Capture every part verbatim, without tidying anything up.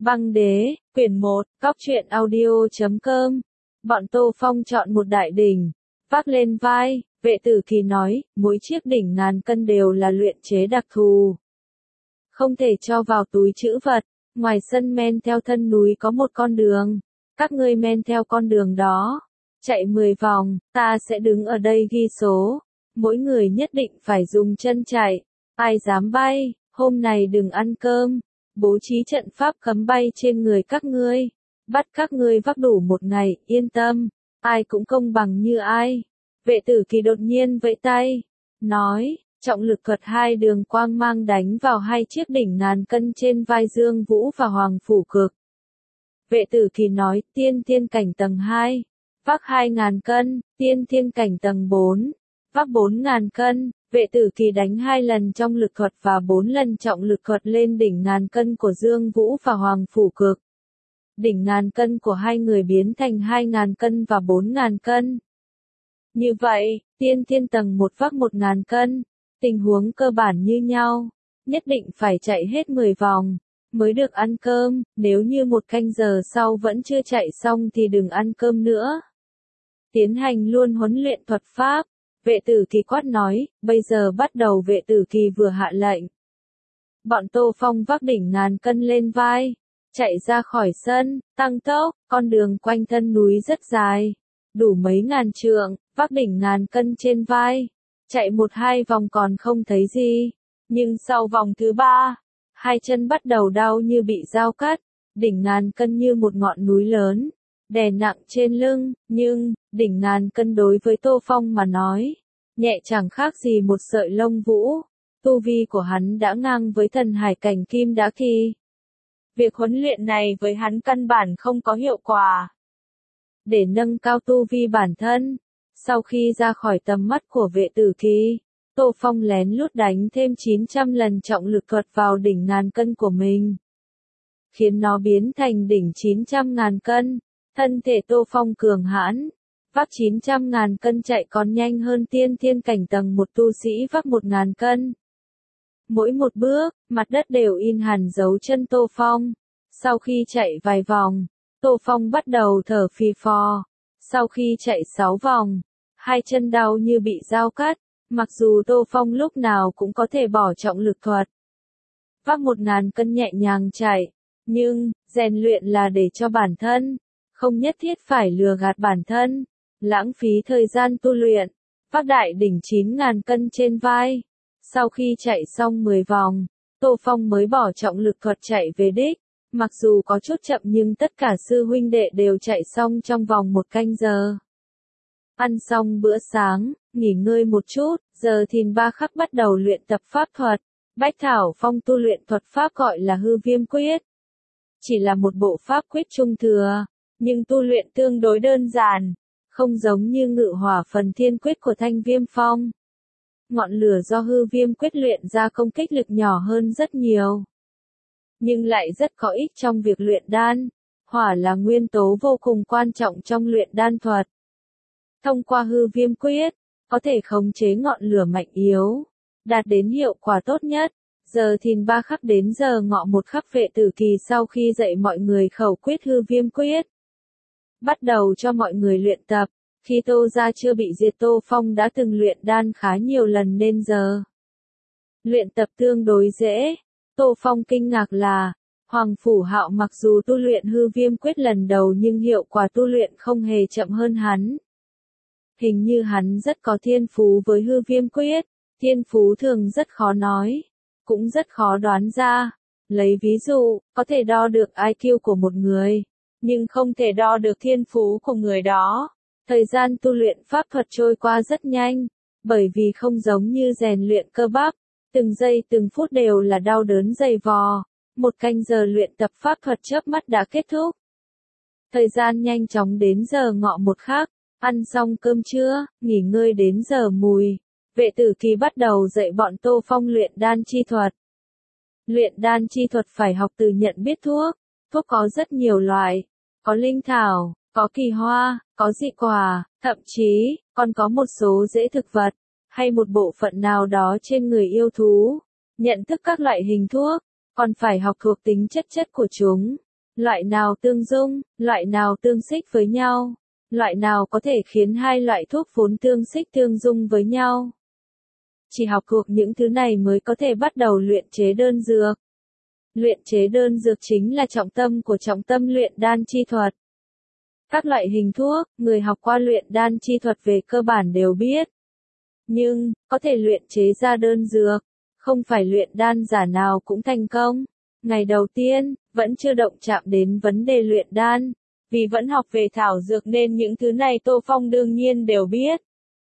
Băng đế, quyển một, cóc truyện audio chấm com. Bọn Tô Phong chọn một đại đỉnh, vác lên vai, Vệ Tử Kỳ nói, mỗi chiếc đỉnh ngàn cân đều là luyện chế đặc thù. Không thể cho vào túi trữ vật, ngoài sân men theo thân núi có một con đường, các ngươi men theo con đường đó, chạy mười vòng, ta sẽ đứng ở đây ghi số, mỗi người nhất định phải dùng chân chạy, ai dám bay, hôm này đừng ăn cơm. Bố trí trận pháp cấm bay trên người các ngươi, bắt các ngươi vác đủ một ngày, yên tâm, ai cũng công bằng như ai. Vệ Tử Kỳ đột nhiên vẫy tay, nói, trọng lực thuật hai đường quang mang đánh vào hai chiếc đỉnh ngàn cân trên vai Dương Vũ và Hoàng Phủ Cực. Vệ Tử Kỳ nói, tiên thiên cảnh tầng hai, vác hai ngàn cân, tiên thiên cảnh tầng bốn, vác bốn ngàn cân. Vệ Tử Kỳ đánh hai lần trong lực thuật và bốn lần trọng lực thuật lên đỉnh ngàn cân của Dương Vũ và Hoàng Phủ Cực. Đỉnh ngàn cân của hai người biến thành hai ngàn cân và bốn ngàn cân. Như vậy, tiên thiên tầng một vác một ngàn cân, tình huống cơ bản như nhau, nhất định phải chạy hết mười vòng, mới được ăn cơm, nếu như một canh giờ sau vẫn chưa chạy xong thì đừng ăn cơm nữa. Tiến hành luôn huấn luyện thuật pháp. Vệ Tử Kỳ quát nói, bây giờ bắt đầu. Vệ Tử Kỳ vừa hạ lệnh. Bọn Tô Phong vác đỉnh ngàn cân lên vai, chạy ra khỏi sân, tăng tốc, con đường quanh thân núi rất dài, đủ mấy ngàn trượng, vác đỉnh ngàn cân trên vai, chạy một hai vòng còn không thấy gì, nhưng sau vòng thứ ba, hai chân bắt đầu đau như bị dao cắt, đỉnh ngàn cân như một ngọn núi lớn, đè nặng trên lưng, nhưng, đỉnh ngàn cân đối với Tô Phong mà nói, nhẹ chẳng khác gì một sợi lông vũ, tu vi của hắn đã ngang với thần hải cảnh kim đá kỳ. Việc huấn luyện này với hắn căn bản không có hiệu quả. Để nâng cao tu vi bản thân, sau khi ra khỏi tầm mắt của Vệ Tử Kỳ, Tô Phong lén lút đánh thêm chín trăm lần trọng lực thuật vào đỉnh ngàn cân của mình, khiến nó biến thành đỉnh chín trăm ngàn cân. Thân thể Tô Phong cường hãn, vác chín trăm ngàn cân chạy còn nhanh hơn tiên thiên cảnh tầng một tu sĩ vác một ngàn cân. Mỗi một bước, mặt đất đều in hẳn dấu chân Tô Phong. Sau khi chạy vài vòng, Tô Phong bắt đầu thở phì phò. Sau khi chạy sáu vòng, hai chân đau như bị dao cắt, mặc dù Tô Phong lúc nào cũng có thể bỏ trọng lực thuật, vác một ngàn cân nhẹ nhàng chạy, nhưng, rèn luyện là để cho bản thân, không nhất thiết phải lừa gạt bản thân, lãng phí thời gian tu luyện, vác đại đỉnh chín ngàn cân trên vai. Sau khi chạy xong mười vòng, Tô Phong mới bỏ trọng lực thuật chạy về đích, mặc dù có chút chậm nhưng tất cả sư huynh đệ đều chạy xong trong vòng một canh giờ. Ăn xong bữa sáng, nghỉ ngơi một chút, giờ thìn ba khắc bắt đầu luyện tập pháp thuật. Bách Thảo Phong tu luyện thuật pháp gọi là hư viêm quyết. Chỉ là một bộ pháp quyết trung thừa, nhưng tu luyện tương đối đơn giản, không giống như ngự hỏa phần thiên quyết của Thanh Viêm Phong. Ngọn lửa do hư viêm quyết luyện ra công kích lực nhỏ hơn rất nhiều, nhưng lại rất có ích trong việc luyện đan. Hỏa là nguyên tố vô cùng quan trọng trong luyện đan thuật. Thông qua hư viêm quyết, có thể khống chế ngọn lửa mạnh yếu, đạt đến hiệu quả tốt nhất. Giờ thìn ba khắc đến giờ ngọ một khắc, Vệ Tử Kỳ sau khi dạy mọi người khẩu quyết hư viêm quyết, bắt đầu cho mọi người luyện tập. Khi Tô gia chưa bị diệt, Tô Phong đã từng luyện đan khá nhiều lần nên giờ luyện tập tương đối dễ. Tô Phong kinh ngạc là, Hoàng Phủ Hạo mặc dù tu luyện hư viêm quyết lần đầu nhưng hiệu quả tu luyện không hề chậm hơn hắn. Hình như hắn rất có thiên phú với hư viêm quyết, thiên phú thường rất khó nói, cũng rất khó đoán ra. Lấy ví dụ, có thể đo được i kiu của một người, nhưng không thể đo được thiên phú của người đó. Thời gian tu luyện pháp thuật trôi qua rất nhanh, bởi vì không giống như rèn luyện cơ bắp, từng giây từng phút đều là đau đớn dày vò. Một canh giờ luyện tập pháp thuật chớp mắt đã kết thúc. Thời gian nhanh chóng đến giờ ngọ một khắc, ăn xong cơm trưa, nghỉ ngơi đến giờ mùi. Vệ Tử Kỳ bắt đầu dạy bọn Tô Phong luyện đan chi thuật. Luyện đan chi thuật phải học từ nhận biết thuốc. Thuốc có rất nhiều loại, có linh thảo, có kỳ hoa, có dị quả, thậm chí, còn có một số rễ thực vật, hay một bộ phận nào đó trên người yêu thú. Nhận thức các loại hình thuốc, còn phải học thuộc tính chất chất của chúng. loại nào tương dung, loại nào tương xích với nhau, loại nào có thể khiến hai loại thuốc vốn tương xích tương dung với nhau. Chỉ học thuộc những thứ này mới có thể bắt đầu luyện chế đơn dược. Luyện chế đơn dược chính là trọng tâm của trọng tâm luyện đan chi thuật. Các loại hình thuốc, người học qua luyện đan chi thuật về cơ bản đều biết. Nhưng, có thể luyện chế ra đơn dược, không phải luyện đan giả nào cũng thành công. Ngày đầu tiên, vẫn chưa động chạm đến vấn đề luyện đan, vì vẫn học về thảo dược nên những thứ này Tô Phong đương nhiên đều biết.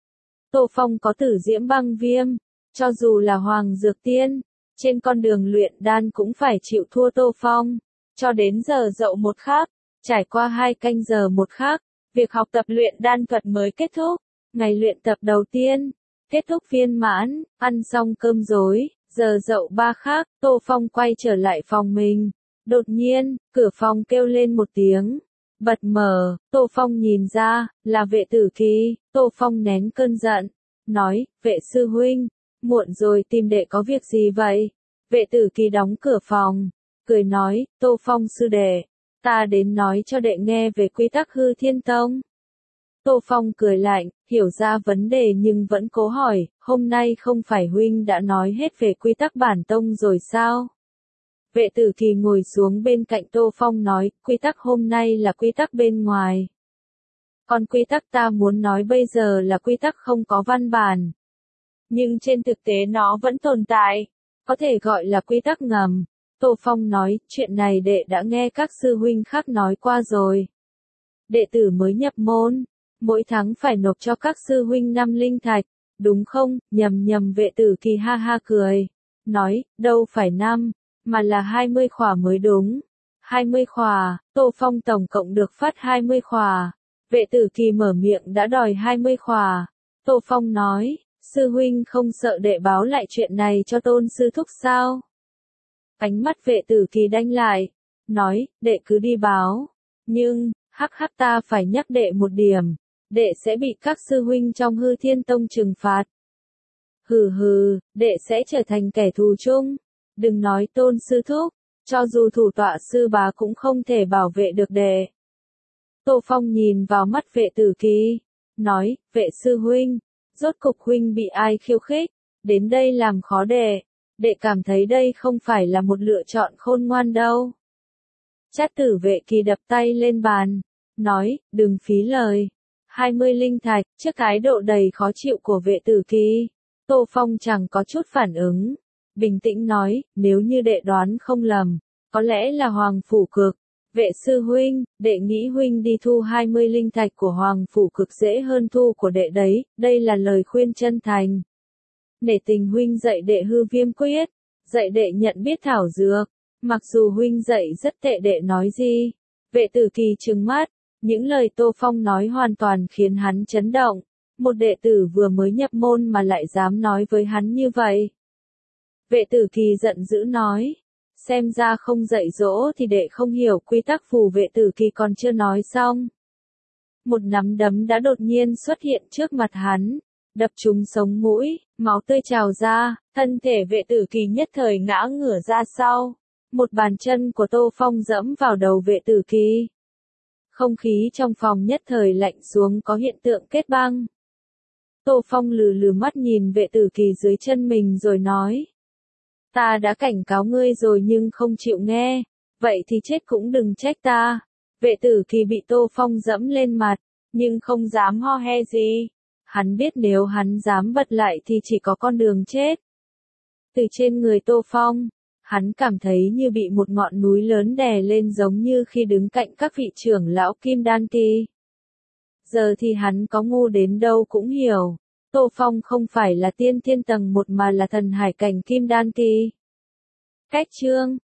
Tô Phong có tử diễm băng viêm, cho dù là hoàng dược tiên, trên con đường luyện đan cũng phải chịu thua Tô Phong, cho đến giờ dậu một khắc, trải qua hai canh giờ một khắc, việc học tập luyện đan thuật mới kết thúc. Ngày luyện tập đầu tiên, kết thúc viên mãn, ăn xong cơm rối, giờ dậu ba khắc, Tô Phong quay trở lại phòng mình. Đột nhiên, cửa phòng kêu lên một tiếng. Bật mở, Tô Phong nhìn ra, là Vệ Tử Kỳ. Tô Phong nén cơn giận, nói, Vệ sư huynh, muộn rồi tìm đệ có việc gì vậy? Vệ Tử Kỳ đóng cửa phòng, cười nói, Tô Phong sư đệ, ta đến nói cho đệ nghe về quy tắc Hư Thiên Tông. Tô Phong cười lạnh, hiểu ra vấn đề nhưng vẫn cố hỏi, hôm nay không phải huynh đã nói hết về quy tắc bản tông rồi sao? Vệ Tử Kỳ ngồi xuống bên cạnh Tô Phong nói, quy tắc hôm nay là quy tắc bên ngoài. Còn quy tắc ta muốn nói bây giờ là quy tắc không có văn bản. Nhưng trên thực tế nó vẫn tồn tại, có thể gọi là quy tắc ngầm. Tô Phong nói, chuyện này đệ đã nghe các sư huynh khác nói qua rồi. Đệ tử mới nhập môn, mỗi tháng phải nộp cho các sư huynh năm linh thạch, đúng không? Nhầm nhầm Vệ Tử Kỳ ha ha cười, nói, đâu phải năm, mà là hai mươi khỏa mới đúng. hai mươi khỏa, Tô Phong tổng cộng được phát hai mươi khỏa. Vệ Tử Kỳ mở miệng đã đòi hai mươi khỏa. Tô Phong nói, sư huynh không sợ đệ báo lại chuyện này cho tôn sư thúc sao? Ánh mắt Vệ Tử Kỳ đanh lại, nói, đệ cứ đi báo. Nhưng, hắc hắc ta phải nhắc đệ một điểm, đệ sẽ bị các sư huynh trong Hư Thiên Tông trừng phạt. Hừ hừ, đệ sẽ trở thành kẻ thù chung. Đừng nói tôn sư thúc, cho dù thủ tọa sư bá cũng không thể bảo vệ được đệ. Tô Phong nhìn vào mắt Vệ Tử Kỳ, nói, Vệ sư huynh, rốt cục huynh bị ai khiêu khích, đến đây làm khó đệ, đệ cảm thấy đây không phải là một lựa chọn khôn ngoan đâu. Trát Tử Vệ Kỳ đập tay lên bàn, nói, đừng phí lời. hai mươi linh thạch, trước thái độ đầy khó chịu của Vệ Tử Kỳ, Tô Phong chẳng có chút phản ứng. Bình tĩnh nói, nếu như đệ đoán không lầm, có lẽ là Hoàng Phủ Cực. Vệ sư huynh, đệ nghĩ huynh đi thu hai mươi linh thạch của Hoàng Phủ Cực dễ hơn thu của đệ đấy, đây là lời khuyên chân thành. Nể tình huynh dạy đệ hư viêm quyết, dạy đệ nhận biết thảo dược, mặc dù huynh dạy rất tệ đệ nói gì. Vệ Tử Kỳ trừng mắt, những lời Tô Phong nói hoàn toàn khiến hắn chấn động. Một đệ tử vừa mới nhập môn mà lại dám nói với hắn như vậy. Vệ Tử Kỳ giận dữ nói, xem ra không dạy dỗ thì đệ không hiểu quy tắc phù. Vệ Tử Kỳ còn chưa nói xong, một nắm đấm đã đột nhiên xuất hiện trước mặt hắn, đập trúng sống mũi, máu tươi trào ra, thân thể Vệ Tử Kỳ nhất thời ngã ngửa ra sau. Một bàn chân của Tô Phong dẫm vào đầu Vệ Tử Kỳ. Không khí trong phòng nhất thời lạnh xuống, có hiện tượng kết băng. Tô Phong lừ lừ mắt nhìn Vệ Tử Kỳ dưới chân mình rồi nói, ta đã cảnh cáo ngươi rồi nhưng không chịu nghe, vậy thì chết cũng đừng trách ta. Vệ Tử Kỳ bị Tô Phong dẫm lên mặt, nhưng không dám ho he gì. Hắn biết nếu hắn dám bật lại thì chỉ có con đường chết. Từ trên người Tô Phong, hắn cảm thấy như bị một ngọn núi lớn đè lên, giống như khi đứng cạnh các vị trưởng lão Kim Đan Kỳ. Giờ thì hắn có ngu đến đâu cũng hiểu, Tô Phong không phải là tiên thiên tầng một mà là thần hải cảnh Kim Đan Kỳ. Cách chương